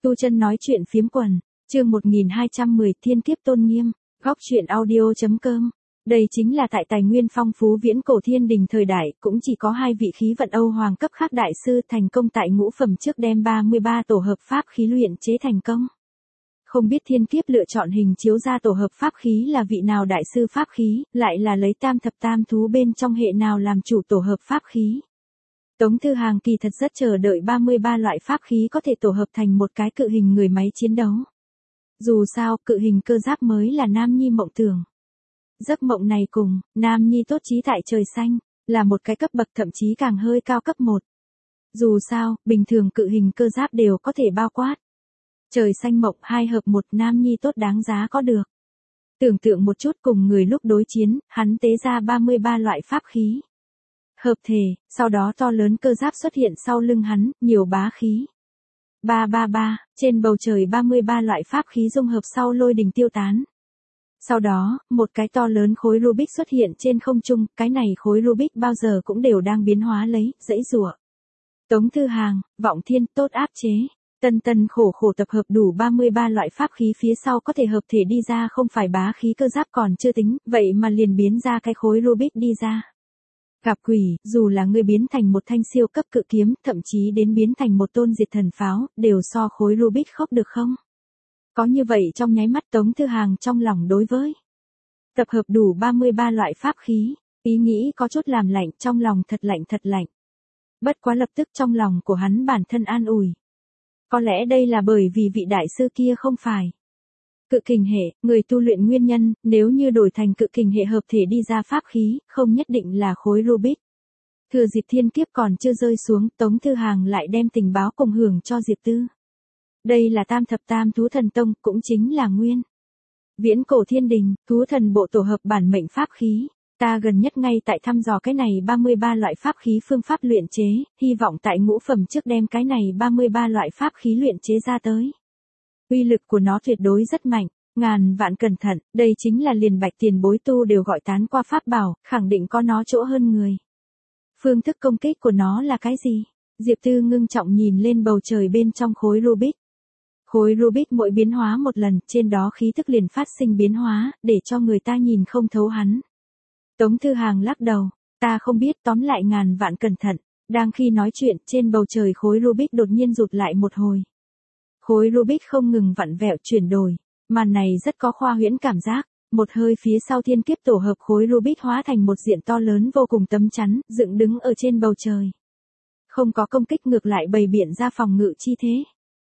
Tu Chân nói chuyện phiếm quần, chương 1210 Thiên kiếp tôn nghiêm, góc truyện audio.com. Đây chính là tại tài nguyên phong phú viễn cổ thiên đình thời đại, cũng chỉ có hai vị khí vận Âu Hoàng cấp khác đại sư thành công tại ngũ phẩm trước đem 33 tổ hợp pháp khí luyện chế thành công. Không biết thiên kiếp lựa chọn hình chiếu ra tổ hợp pháp khí là vị nào đại sư pháp khí, lại là lấy tam thập tam thú bên trong hệ nào làm chủ tổ hợp pháp khí. Tống Thư Hàng kỳ thật rất chờ đợi 33 loại pháp khí có thể tổ hợp thành một cái cự hình người máy chiến đấu. Dù sao, cự hình cơ giáp mới là Nam Nhi mộng tưởng. Giấc mộng này cùng Nam Nhi tốt chí tại trời xanh, là một cái cấp bậc thậm chí càng hơi cao cấp 1. Dù sao, bình thường cự hình cơ giáp đều có thể bao quát. Trời xanh mộng 2 hợp 1 Nam Nhi tốt đáng giá có được. Tưởng tượng một chút cùng người lúc đối chiến, hắn tế ra 33 loại pháp khí. Hợp thể, sau đó to lớn cơ giáp xuất hiện sau lưng hắn, nhiều bá khí. 333, trên bầu trời 33 loại pháp khí dung hợp sau lôi đình tiêu tán. Sau đó, một cái to lớn khối Rubik xuất hiện trên không trung, cái này khối Rubik bao giờ cũng đều đang biến hóa lấy, giãy giụa. Tống Thư Hàng, Vọng Thiên tốt áp chế. Tân khổ tập hợp đủ 33 loại pháp khí phía sau có thể hợp thể đi ra không phải bá khí cơ giáp còn chưa tính, vậy mà liền biến ra cái khối Rubik đi ra. Gặp quỷ, dù là ngươi biến thành một thanh siêu cấp cự kiếm, thậm chí đến biến thành một tôn diệt thần pháo, đều so khối Rubik khốc được không? Có như vậy trong nháy mắt Tống Thư Hàng trong lòng đối với tập hợp đủ 33 loại pháp khí, ý nghĩ có chút làm lạnh, trong lòng thật lạnh. Bất quá lập tức trong lòng của hắn bản thân an ủi. Có lẽ đây là bởi vì vị đại sư kia không phải cự kình hệ, người tu luyện nguyên nhân, nếu như đổi thành cự kình hệ hợp thể đi ra pháp khí, không nhất định là khối Rubik. Thừa dịp thiên kiếp còn chưa rơi xuống, Tống Thư Hàng lại đem tình báo cùng hưởng cho Diệp Tư. Đây là tam thập tam thú thần tông, cũng chính là nguyên viễn cổ thiên đình, thú thần bộ tổ hợp bản mệnh pháp khí. Ta gần nhất ngay tại thăm dò cái này 33 loại pháp khí phương pháp luyện chế, hy vọng tại ngũ phẩm trước đem cái này 33 loại pháp khí luyện chế ra tới. Uy lực của nó tuyệt đối rất mạnh, ngàn vạn cẩn thận, đây chính là liền Bạch tiền bối tu đều gọi tán qua pháp bảo, khẳng định có nó chỗ hơn người. Phương thức công kích của nó là cái gì? Diệp Tư ngưng trọng nhìn lên bầu trời bên trong khối Rubik. Khối Rubik mỗi biến hóa một lần, trên đó khí tức liền phát sinh biến hóa, để cho người ta nhìn không thấu hắn. Tống Thư Hàng lắc đầu, ta không biết, tóm lại ngàn vạn cẩn thận. Đang khi nói chuyện, trên bầu trời khối Rubik đột nhiên rụt lại một hồi. Khối Rubik không ngừng vặn vẹo chuyển đổi, màn này rất có khoa huyễn cảm giác. Một hơi phía sau thiên kiếp tổ hợp khối Rubik hóa thành một diện to lớn vô cùng tấm chắn, dựng đứng ở trên bầu trời. Không có công kích, ngược lại bày biện ra phòng ngự chi thế.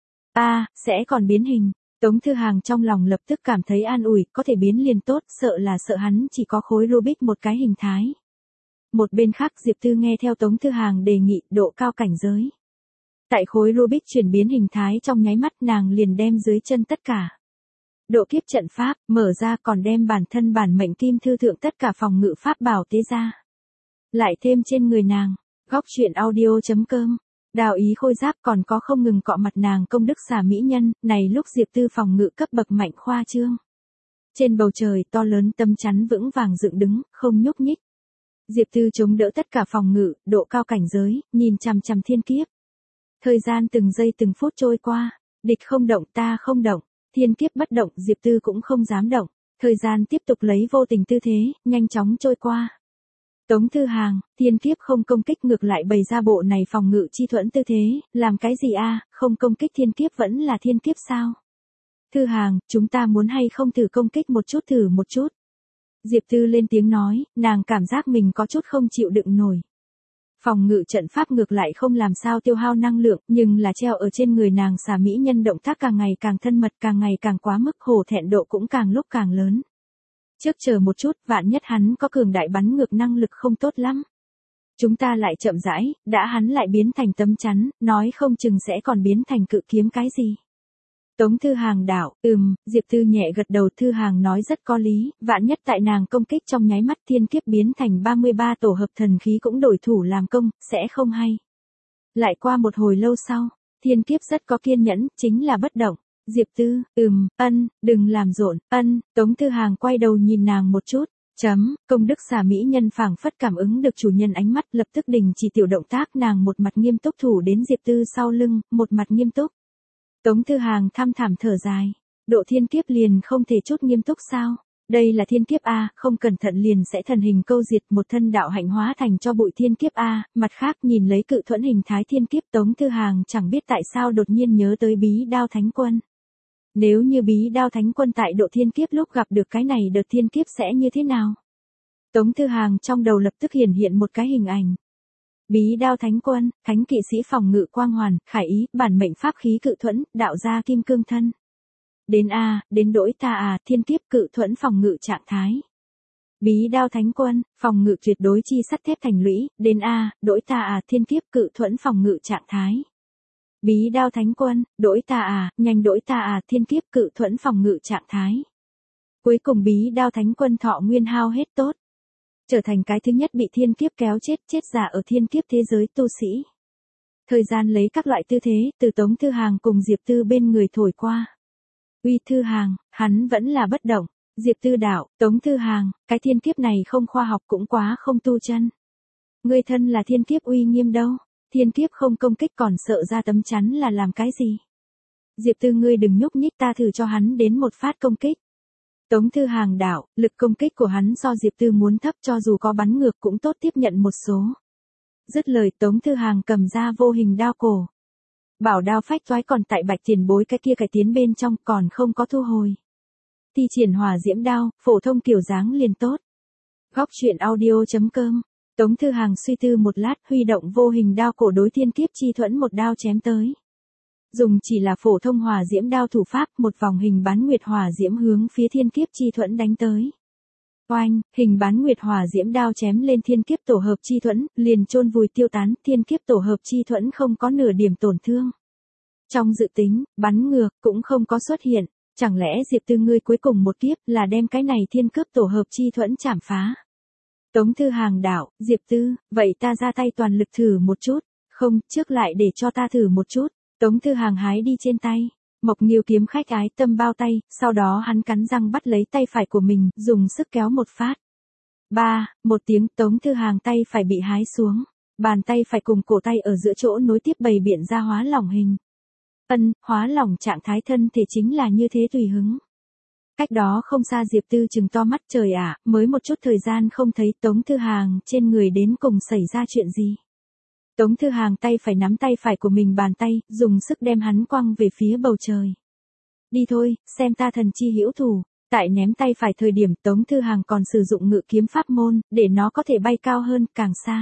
Sẽ còn biến hình. Tống Thư Hàng trong lòng lập tức cảm thấy an ủi, có thể biến liền tốt, sợ là sợ hắn chỉ có khối Rubik một cái hình thái. Một bên khác Diệp Tư nghe theo Tống Thư Hàng đề nghị, độ cao cảnh giới. Tại khối Rubik chuyển biến hình thái trong nháy mắt, nàng liền đem dưới chân tất cả độ kiếp trận pháp mở ra, còn đem bản thân bản mệnh kim thư thượng tất cả phòng ngự pháp bảo tế ra. Lại thêm trên người nàng, góc truyện audio.com. Đào ý khôi giáp còn có không ngừng cọ mặt nàng công đức xà mỹ nhân, này lúc Diệp Tư phòng ngự cấp bậc mạnh khoa trương. Trên bầu trời to lớn tấm chắn vững vàng dựng đứng, không nhúc nhích. Diệp Tư chống đỡ tất cả phòng ngự, độ cao cảnh giới, nhìn chằm chằm thiên kiếp. Thời gian từng giây từng phút trôi qua, địch không động ta không động, thiên kiếp bất động, Diệp Tư cũng không dám động. Thời gian tiếp tục lấy vô tình tư thế, nhanh chóng trôi qua. Tống Thư Hàng, thiên kiếp không công kích, ngược lại bày ra bộ này phòng ngự chi thuẫn tư thế, làm cái gì không công kích thiên kiếp vẫn là thiên kiếp sao? Thư Hàng, chúng ta muốn hay không thử công kích một chút, thử một chút. Diệp Tư lên tiếng nói, nàng cảm giác mình có chút không chịu đựng nổi. Phòng ngự trận pháp ngược lại không làm sao tiêu hao năng lượng, nhưng là treo ở trên người nàng xà mỹ nhân động tác càng ngày càng thân mật, càng ngày càng quá mức, hổ thẹn độ cũng càng lúc càng lớn. Trước chờ một chút, vạn nhất hắn có cường đại bắn ngược năng lực không tốt lắm. Chúng ta lại chậm rãi, đã hắn lại biến thành tấm chắn, nói không chừng sẽ còn biến thành cự kiếm cái gì. Tống Thư Hàng đạo, Diệp Tư nhẹ gật đầu, Thư Hàng nói rất có lý, vạn nhất tại nàng công kích trong nháy mắt thiên kiếp biến thành 33 tổ hợp thần khí cũng đổi thủ làm công, sẽ không hay. Lại qua một hồi lâu sau, thiên kiếp rất có kiên nhẫn, chính là bất động. Diệp Tư, đừng làm rộn, Tống Thư Hàng quay đầu nhìn nàng một chút, công đức xà mỹ nhân phảng phất cảm ứng được chủ nhân ánh mắt, lập tức đình chỉ tiểu động tác, nàng một mặt nghiêm túc thủ đến Diệp Tư sau lưng, một mặt nghiêm túc. Tống Thư Hàng thăm thẳm thở dài. Độ thiên kiếp liền không thể chút nghiêm túc sao? Đây là thiên kiếp A, không cẩn thận liền sẽ thần hình câu diệt, một thân đạo hạnh hóa thành cho bụi thiên kiếp A. Mặt khác nhìn lấy cự thuẫn hình thái thiên kiếp, Tống Thư Hàng chẳng biết tại sao đột nhiên nhớ tới Bí Đao Thánh Quân. Nếu như Bí Đao Thánh Quân tại độ thiên kiếp lúc gặp được cái này đợt thiên kiếp sẽ như thế nào? Tống Thư Hàng trong đầu lập tức hiện một cái hình ảnh. Bí Đao Thánh Quân, thánh kỵ sĩ phòng ngự quang hoàn, khải ý, bản mệnh pháp khí cự thuẫn, đạo gia kim cương thân. Đến A, đến đỗi ta à, thiên kiếp cự thuẫn phòng ngự trạng thái. Bí Đao Thánh Quân, phòng ngự tuyệt đối chi sắt thép thành lũy, đến A, đỗi ta à, thiên kiếp cự thuẫn phòng ngự trạng thái. Bí Đao Thánh Quân, đỗi ta à, nhanh đỗi ta à, thiên kiếp cự thuẫn phòng ngự trạng thái. Cuối cùng Bí Đao Thánh Quân thọ nguyên hao hết tốt. Trở thành cái thứ nhất bị thiên kiếp kéo chết giả ở thiên kiếp thế giới tu sĩ. Thời gian lấy các loại tư thế, từ Tống Thư Hàng cùng Diệp Tư bên người thổi qua. Uy Thư Hàng, hắn vẫn là bất động. Diệp Tư đạo, Tống Thư Hàng, cái thiên kiếp này không khoa học cũng quá không tu chân. Ngươi thân là thiên kiếp uy nghiêm đâu, thiên kiếp không công kích còn sợ ra tấm chắn là làm cái gì. Diệp Tư ngươi đừng nhúc nhích, ta thử cho hắn đến một phát công kích. Tống Thư Hàng đạo, lực công kích của hắn do Diệp Tư muốn thấp, cho dù có bắn ngược cũng tốt tiếp nhận một số. Dứt lời Tống Thư Hàng cầm ra vô hình đao cổ. Bảo đao phách toái còn tại Bạch Tiền Bối cái kia cải tiến bên trong còn không có thu hồi. Thi triển hỏa diễm đao, phổ thông kiểu dáng liền tốt. Góc truyện audio.com. Tống Thư Hàng suy tư một lát, huy động vô hình đao cổ đối thiên kiếp chi thuẫn một đao chém tới. Dùng chỉ là phổ thông hỏa diễm đao thủ pháp, một vòng hình bán nguyệt hỏa diễm hướng phía thiên kiếp chi thuẫn đánh tới. Oanh, hình bán nguyệt hỏa diễm đao chém lên thiên kiếp tổ hợp chi thuẫn, liền chôn vùi tiêu tán, thiên kiếp tổ hợp chi thuẫn không có nửa điểm tổn thương. Trong dự tính, bắn ngược cũng không có xuất hiện, chẳng lẽ Diệp Tư ngươi cuối cùng một kiếp là đem cái này thiên cướp tổ hợp chi thuẫn chảm phá. Tống Thư Hàng đạo, Diệp Tư, vậy ta ra tay toàn lực thử một chút, không, trước lại để cho ta thử một chút. Tống Thư Hàng hái đi trên tay. Mộc Nghiêu kiếm khách ái tâm bao tay, sau đó hắn cắn răng bắt lấy tay phải của mình, dùng sức kéo một phát. Một tiếng, Tống Thư Hàng tay phải bị hái xuống. Bàn tay phải cùng cổ tay ở giữa chỗ nối tiếp bày biện ra hóa lỏng hình. Hóa lỏng trạng thái thân thể chính là như thế tùy hứng. Cách đó không xa Diệp Tư trừng to mắt, trời ạ, mới một chút thời gian không thấy Tống Thư Hàng trên người đến cùng xảy ra chuyện gì. Tống Thư Hàng tay phải nắm tay phải của mình bàn tay, dùng sức đem hắn quăng về phía bầu trời. Đi thôi, xem ta thần chi hữu thủ. Tại ném tay phải thời điểm Tống Thư Hàng còn sử dụng ngự kiếm pháp môn, để nó có thể bay cao hơn, càng xa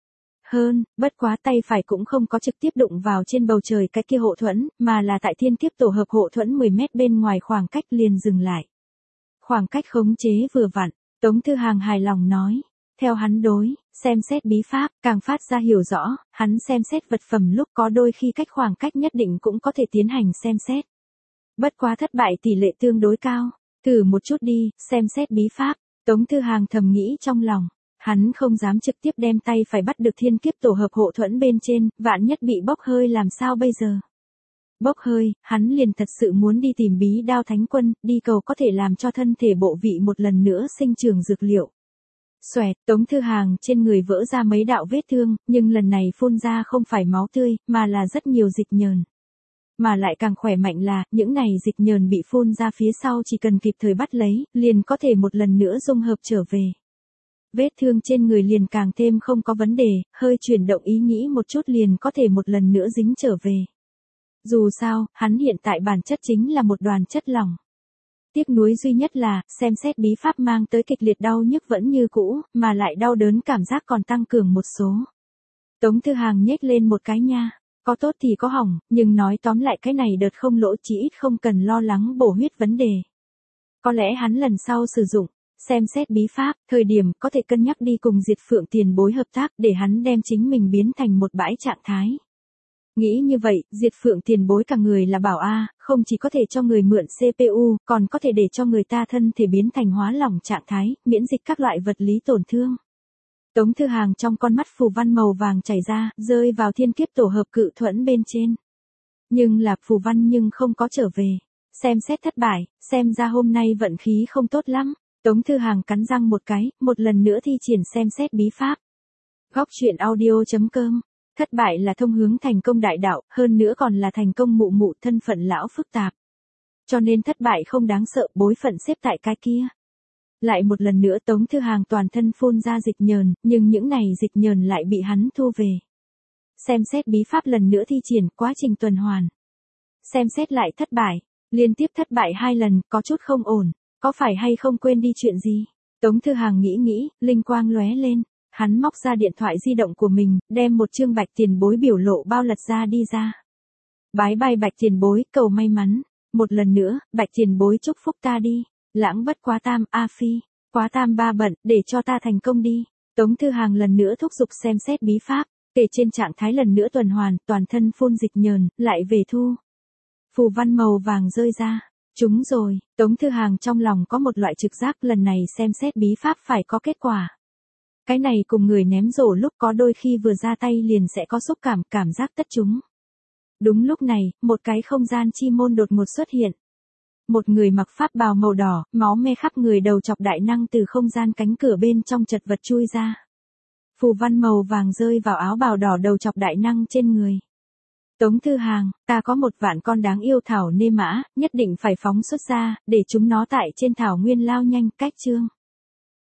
hơn, bất quá tay phải cũng không có trực tiếp đụng vào trên bầu trời cái kia hộ thuẫn, mà là tại thiên kiếp tổ hợp hộ thuẫn 10 mét bên ngoài khoảng cách liền dừng lại. Khoảng cách khống chế vừa vặn, Tống Thư Hàng hài lòng nói. Theo hắn đối, xem xét bí pháp, càng phát ra hiểu rõ, hắn xem xét vật phẩm lúc có đôi khi cách khoảng cách nhất định cũng có thể tiến hành xem xét. Bất quá thất bại tỷ lệ tương đối cao, thử một chút đi, xem xét bí pháp, Tống Thư Hàng thầm nghĩ trong lòng. Hắn không dám trực tiếp đem tay phải bắt được thiên kiếp tổ hợp hộ thuẫn bên trên, vạn nhất bị bốc hơi làm sao bây giờ. Bốc hơi, hắn liền thật sự muốn đi tìm Bí Đao Thánh Quân, đi cầu có thể làm cho thân thể bộ vị một lần nữa sinh trưởng dược liệu. Xoẹt, Tống Thư Hàng trên người vỡ ra mấy đạo vết thương, nhưng lần này phun ra không phải máu tươi, mà là rất nhiều dịch nhờn. Mà lại càng khỏe mạnh là, những này dịch nhờn bị phun ra phía sau chỉ cần kịp thời bắt lấy, liền có thể một lần nữa dung hợp trở về. Vết thương trên người liền càng thêm không có vấn đề, hơi chuyển động ý nghĩ một chút liền có thể một lần nữa dính trở về. Dù sao, hắn hiện tại bản chất chính là một đoàn chất lỏng. Tiếc nuối duy nhất là, xem xét bí pháp mang tới kịch liệt đau nhức vẫn như cũ, mà lại đau đớn cảm giác còn tăng cường một số. Tống Thư Hàng nhếch lên một cái nha, có tốt thì có hỏng, nhưng nói tóm lại cái này đợt không lỗ, chỉ ít không cần lo lắng bổ huyết vấn đề. Có lẽ hắn lần sau sử dụng, xem xét bí pháp, thời điểm có thể cân nhắc đi cùng Diệt Phượng Tiền Bối hợp tác để hắn đem chính mình biến thành một bãi trạng thái. Nghĩ như vậy, Diệt Phượng Tiền Bối cả người là bảo A, không chỉ có thể cho người mượn CPU, còn có thể để cho người ta thân thể biến thành hóa lỏng trạng thái, miễn dịch các loại vật lý tổn thương. Tống Thư Hàng trong con mắt phù văn màu vàng chảy ra, rơi vào thiên kiếp tổ hợp cự thuẫn bên trên. Nhưng là phù văn nhưng không có trở về. Xem xét thất bại, xem ra hôm nay vận khí không tốt lắm. Tống Thư Hàng cắn răng một cái, một lần nữa thi triển xem xét bí pháp. Góc truyện audio.com Thất bại là thông hướng thành công đại đạo, hơn nữa còn là thành công mụ mụ, thân phận lão phức tạp. Cho nên thất bại không đáng sợ, bối phận xếp tại cái kia. Lại một lần nữa Tống Thư Hàng toàn thân phun ra dịch nhờn, nhưng những này dịch nhờn lại bị hắn thu về. Xem xét bí pháp lần nữa thi triển, quá trình tuần hoàn. Xem xét lại thất bại, liên tiếp thất bại 2 lần, có chút không ổn, có phải hay không quên đi chuyện gì? Tống Thư Hàng nghĩ, linh quang lóe lên, hắn móc ra điện thoại di động của mình, đem một chương Bạch Tiền Bối biểu lộ bao lật ra đi ra. Bái bai Bạch Tiền Bối, cầu may mắn. Một lần nữa, Bạch Tiền Bối chúc phúc ta đi. Lãng bất quá tam, A Phi, quá tam ba bận, để cho ta thành công đi. Tống Thư Hàng lần nữa thúc giục xem xét bí pháp, kể trên trạng thái lần nữa tuần hoàn, toàn thân phun dịch nhờn, lại về thu. Phù văn màu vàng rơi ra. Chúng rồi, Tống Thư Hàng trong lòng có một loại trực giác lần này xem xét bí pháp phải có kết quả. Cái này cùng người ném rổ lúc có đôi khi vừa ra tay liền sẽ có xúc cảm giác tất chúng. Đúng lúc này, một cái không gian chi môn đột ngột xuất hiện. Một người mặc pháp bào màu đỏ, máu me khắp người đầu chọc đại năng từ không gian cánh cửa bên trong chật vật chui ra. Phù văn màu vàng rơi vào áo bào đỏ đầu chọc đại năng trên người. Tống Thư Hàng, ta có 1 vạn con đáng yêu thảo nê mã, nhất định phải phóng xuất ra, để chúng nó tại trên thảo nguyên lao nhanh, cách chương.